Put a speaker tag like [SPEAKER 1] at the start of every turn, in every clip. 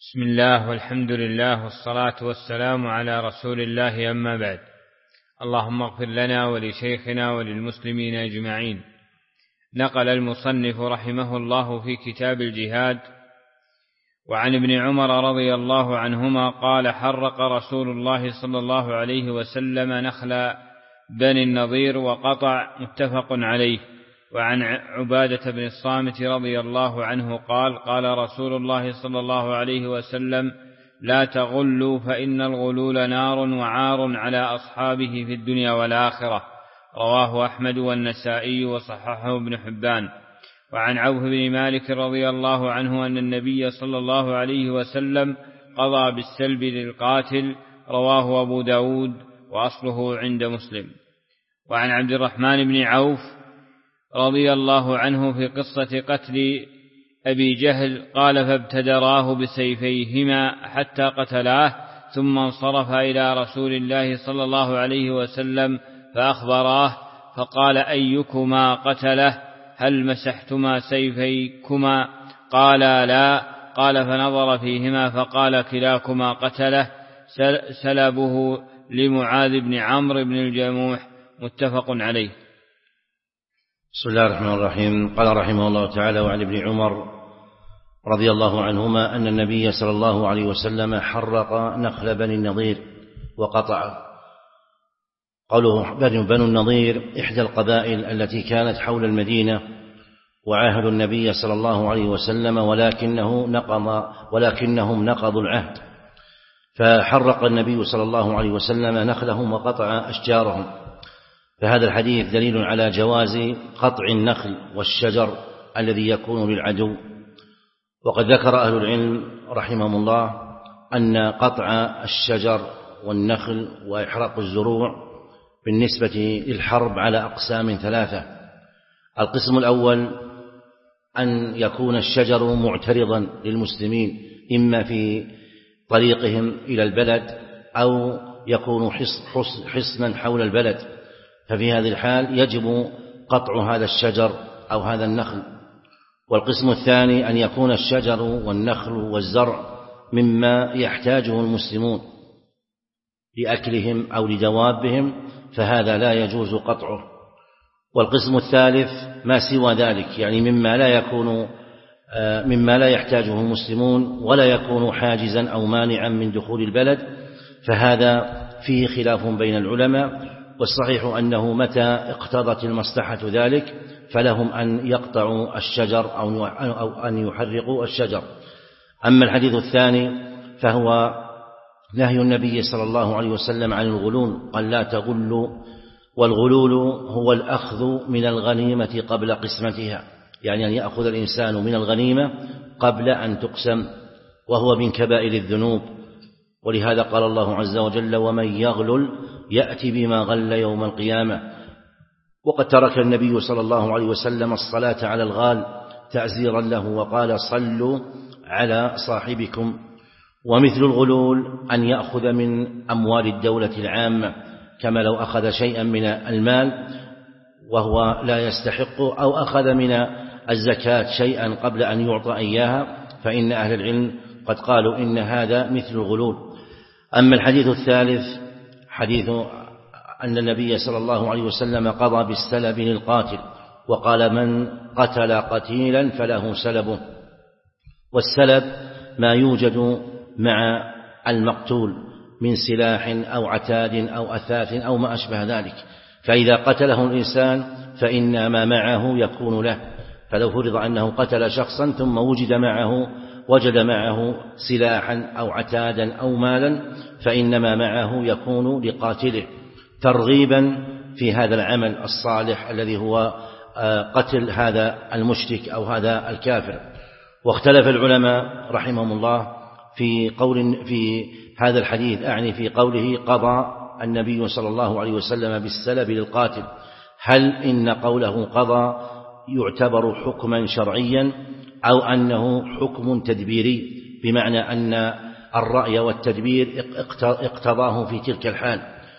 [SPEAKER 1] بسم الله والحمد لله والصلاة والسلام على رسول الله، أما بعد. اللهم اغفر لنا ولشيخنا وللمسلمين أجمعين. نقل المصنف رحمه الله في كتاب الجهاد وعن ابن عمر رضي الله عنهما قال: حرق رسول الله صلى الله عليه وسلم نخل بني النضير وقطع، متفق عليه. وعن عبادة بن الصامت رضي الله عنه قال: قال رسول الله صلى الله عليه وسلم: لا تغلوا فإن الغلول نار وعار على أصحابه في الدنيا والآخرة. رواه أحمد والنسائي وصححه ابن حبان. وعن عوف بن مالك رضي الله عنه أن النبي صلى الله عليه وسلم قضى بالسلب للقاتل. رواه أبو داود وأصله عند مسلم. وعن عبد الرحمن بن عوف رضي الله عنه في قصة قتل أبي جهل قال: فابتدراه بسيفيهما حتى قتلاه، ثم انصرف إلى رسول الله صلى الله عليه وسلم فأخبراه، فقال: أيكما قتله؟ هل مسحتما سيفيكما؟ قالا: لا. قال: فنظر فيهما فقال: كلاكما قتله. سلبه لمعاذ بن عمرو بن الجموح، متفق عليه.
[SPEAKER 2] بسم الله الرحمن الرحيم. قال رحمه الله تعالى: وعن ابن عمر رضي الله عنهما أن النبي صلى الله عليه وسلم حرق نخل بني النضير وقطع. قوله بنو النضير إحدى القبائل التي كانت حول المدينة، وعاهدوا النبي صلى الله عليه وسلم ولكنهم نقضوا العهد، فحرق النبي صلى الله عليه وسلم نخلهم وقطع أشجارهم. فهذا الحديث دليل على جواز قطع النخل والشجر الذي يكون للعدو. وقد ذكر أهل العلم رحمهم الله أن قطع الشجر والنخل وإحراق الزروع بالنسبة للحرب على أقسام ثلاثة. القسم الأول أن يكون الشجر معترضا للمسلمين، إما في طريقهم إلى البلد أو يكون حصنا حول البلد، ففي هذه الحال يجب قطع هذا الشجر أو هذا النخل. والقسم الثاني أن يكون الشجر والنخل والزرع مما يحتاجه المسلمون لأكلهم أو لدوابهم، فهذا لا يجوز قطعه. والقسم الثالث ما سوى ذلك، يعني مما لا يحتاجه المسلمون ولا يكون حاجزا أو مانعا من دخول البلد، فهذا فيه خلاف بين العلماء. والصحيح أنه متى اقتضت المصلحة ذلك فلهم أن يقطعوا الشجر أو أن يحرقوا الشجر. أما الحديث الثاني فهو نهي النبي صلى الله عليه وسلم عن الغلول، قال: لا تغلوا. والغلول هو الأخذ من الغنيمة قبل قسمتها، يعني أن يأخذ الإنسان من الغنيمة قبل أن تقسم، وهو من كبائر الذنوب. ولهذا قال الله عز وجل: ومن يغلل يأتي بما غل يوم القيامة. وقد ترك النبي صلى الله عليه وسلم الصلاة على الغال تعزيرا له، وقال: صلوا على صاحبكم. ومثل الغلول أن يأخذ من أموال الدولة العامة، كما لو أخذ شيئا من المال وهو لا يستحق، أو أخذ من الزكاة شيئا قبل أن يعطى إياها، فإن أهل العلم قد قالوا إن هذا مثل الغلول. أما الحديث الثالث حديث أن النبي صلى الله عليه وسلم قضى بالسلب للقاتل، وقال: من قتل قتيلا فله سلبه. والسلب ما يوجد مع المقتول من سلاح أو عتاد أو أثاث أو ما أشبه ذلك، فإذا قتله الإنسان فإن ما معه يكون له. فلو فرض أنه قتل شخصا ثم وجد معه سلاحا أو عتادا أو مالا، فإن ما معه يكون لقاتله، ترغيبا في هذا العمل الصالح الذي هو قتل هذا المشرك أو هذا الكافر. واختلف العلماء رحمهم الله في هذا الحديث، أعني في قوله: قضى النبي صلى الله عليه وسلم بالسلب للقاتل، هل إن قوله قضى يعتبر حكما شرعيا أو أنه حكم تدبيري، بمعنى أن الرأي والتدبير اقتضاه في تلك الحال؟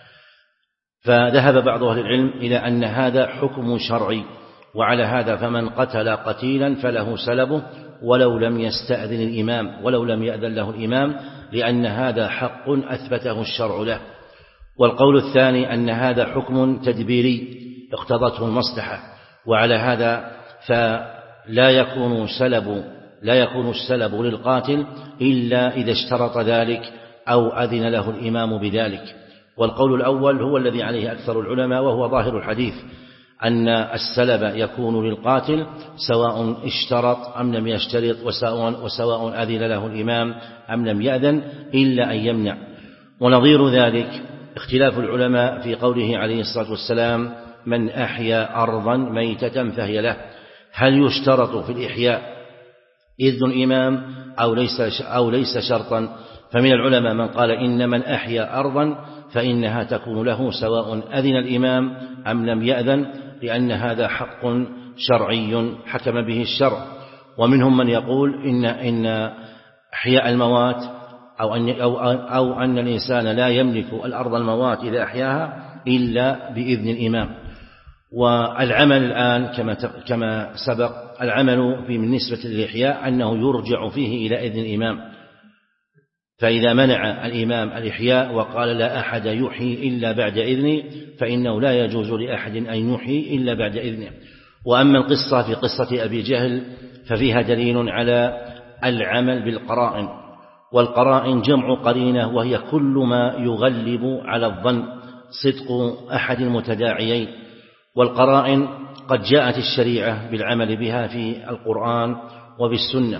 [SPEAKER 2] فذهب بعض أهل العلم إلى أن هذا حكم شرعي، وعلى هذا فمن قتل قتيلا فله سلبه، ولو لم يستأذن الإمام، ولو لم يأذن له الإمام، لأن هذا حق أثبته الشرع له. والقول الثاني أن هذا حكم تدبيري اقتضته المصلحة، وعلى هذا فلا يكون السلب للقاتل إلا إذا اشترط ذلك أو أذن له الإمام بذلك. والقول الأول هو الذي عليه أكثر العلماء، وهو ظاهر الحديث، أن السلب يكون للقاتل سواء اشترط أم لم يشترط، وسواء أذن له الإمام أم لم يأذن، إلا أن يمنع. ونظير ذلك اختلاف العلماء في قوله عليه الصلاة والسلام: من أحيا أرضا ميتة فهي له. هل يشترط في الإحياء إذن الإمام أو ليس شرطا؟ فمن العلماء من قال إن من أحيا أرضا فإنها تكون له سواء أذن الإمام أم لم يأذن، لأن هذا حق شرعي حكم به الشرع. ومنهم من يقول إن إحياء الموات أو أن الإنسان لا يملك الأرض الموات إذا أحياها إلا بإذن الإمام. والعمل الآن كما سبق، العمل بالنسبة للإحياء أنه يرجع فيه إلى إذن الإمام، فإذا منع الإمام الإحياء وقال لا أحد يحيي إلا بعد إذني، فإنه لا يجوز لأحد أن يحيي إلا بعد إذنه. وأما القصة في قصة أبي جهل ففيها دليل على العمل بالقرائن، والقرائن جمع قرينة، وهي كل ما يغلب على الظن صدق أحد المتداعيين. والقرائن قد جاءت الشريعة بالعمل بها في القرآن وبالسنة،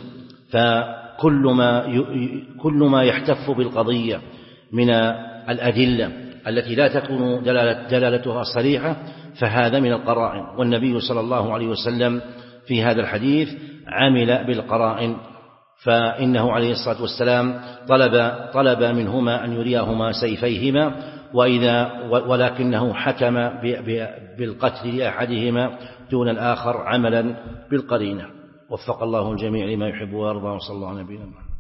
[SPEAKER 2] فكل ما يحتف بالقضية من الأدلة التي لا تكون دلالتها صريحة فهذا من القرائن. والنبي صلى الله عليه وسلم في هذا الحديث عمل بالقرائن، فإنه عليه الصلاة والسلام طلب منهما أن يريهما سيفيهما، ولكنه حكم بالقتل لأحدهما دون الآخر عملا بالقرينة. وفق الله الجميع لما يحب ويرضى، وصلى الله على نبينا محمد.